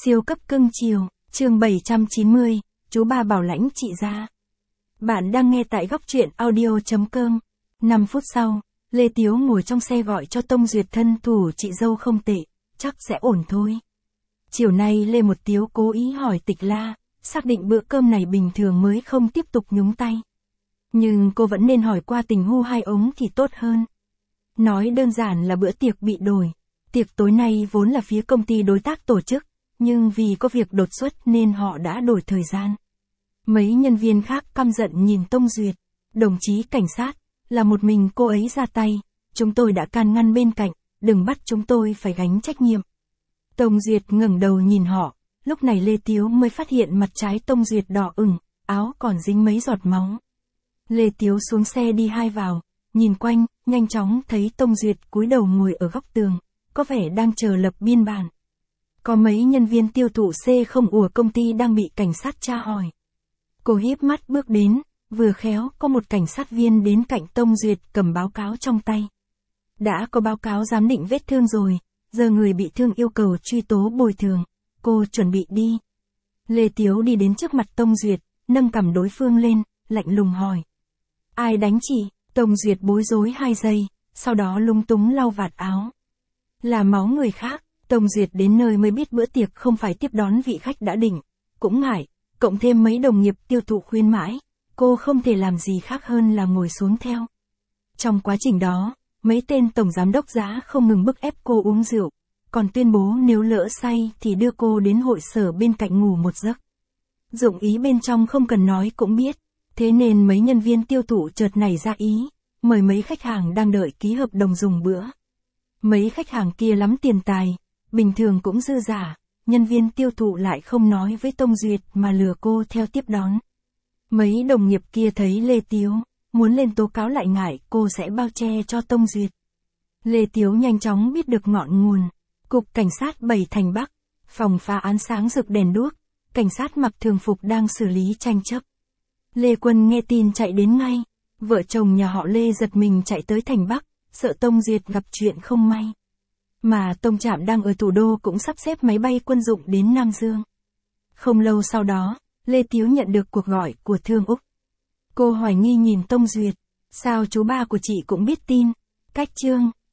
Siêu cấp cưng chiều, chương 790, chú ba bảo lãnh chị ra. Bạn đang nghe tại góc truyện audio.com. 5 phút sau, Lê Tiếu ngồi trong xe gọi cho Tông Duyệt thân thủ chị dâu không tệ, chắc sẽ ổn thôi. Chiều nay Lê Một Tiếu cố ý hỏi Tịch La, xác định bữa cơm này bình thường mới không tiếp tục nhúng tay. Nhưng cô vẫn nên hỏi qua tình hu hai ống thì tốt hơn. Nói đơn giản là bữa tiệc bị đổi. Tiệc tối nay vốn là phía công ty đối tác tổ chức, nhưng vì có việc đột xuất nên họ đã đổi thời gian. Mấy nhân viên khác căm giận nhìn Tông Duyệt. Đồng chí cảnh sát, là một mình cô ấy ra tay. Chúng tôi đã can ngăn bên cạnh, đừng bắt chúng tôi phải gánh trách nhiệm. Tông Duyệt ngẩng đầu nhìn họ, lúc này Lê Tiếu mới phát hiện mặt trái Tông Duyệt đỏ ửng, áo còn dính mấy giọt máu. Lê Tiếu xuống xe đi hai vào, nhìn quanh, nhanh chóng thấy Tông Duyệt cúi đầu ngồi ở góc tường, có vẻ đang chờ lập biên bản. Có mấy nhân viên tiêu thụ C0 của công ty đang bị cảnh sát tra hỏi. Cô híp mắt bước đến, vừa khéo có một cảnh sát viên đến cạnh Tông Duyệt cầm báo cáo trong tay. Đã có báo cáo giám định vết thương rồi, giờ người bị thương yêu cầu truy tố bồi thường, cô chuẩn bị đi. Lê Tiếu đi đến trước mặt Tông Duyệt, nâng cằm đối phương lên, lạnh lùng hỏi. Ai đánh chị? Tông Duyệt bối rối 2 giây, sau đó lúng túng lau vạt áo. Là máu người khác. Tông Duyệt đến nơi mới biết bữa tiệc không phải tiếp đón vị khách đã định, cũng ngại, cộng thêm mấy đồng nghiệp tiêu thụ khuyên mãi, cô không thể làm gì khác hơn là ngồi xuống theo. Trong quá trình đó, mấy tên tổng giám đốc giá không ngừng bức ép cô uống rượu, còn tuyên bố nếu lỡ say thì đưa cô đến hội sở bên cạnh ngủ một giấc. Dụng ý bên trong không cần nói cũng biết, thế nên mấy nhân viên tiêu thụ chợt nảy ra ý, mời mấy khách hàng đang đợi ký hợp đồng dùng bữa. Mấy khách hàng kia lắm tiền tài, bình thường cũng dư giả, nhân viên tiêu thụ lại không nói với Tông Duyệt mà lừa cô theo tiếp đón. Mấy đồng nghiệp kia thấy Lê Tiếu, muốn lên tố cáo lại ngại cô sẽ bao che cho Tông Duyệt. Lê Tiếu nhanh chóng biết được ngọn nguồn. Cục Cảnh sát 7 Thành Bắc, phòng phá án sáng rực đèn đuốc, cảnh sát mặc thường phục đang xử lý tranh chấp. Lê Quân nghe tin chạy đến ngay, vợ chồng nhà họ Lê giật mình chạy tới Thành Bắc, sợ Tông Duyệt gặp chuyện không may. Mà Tông Trạm đang ở thủ đô cũng sắp xếp máy bay quân dụng đến Nam Dương. Không lâu sau đó, Lê Tiếu nhận được cuộc gọi của Thương Úc. Cô hoài nghi nhìn Tông Duyệt, sao chú ba của chị cũng biết tin? Cách chương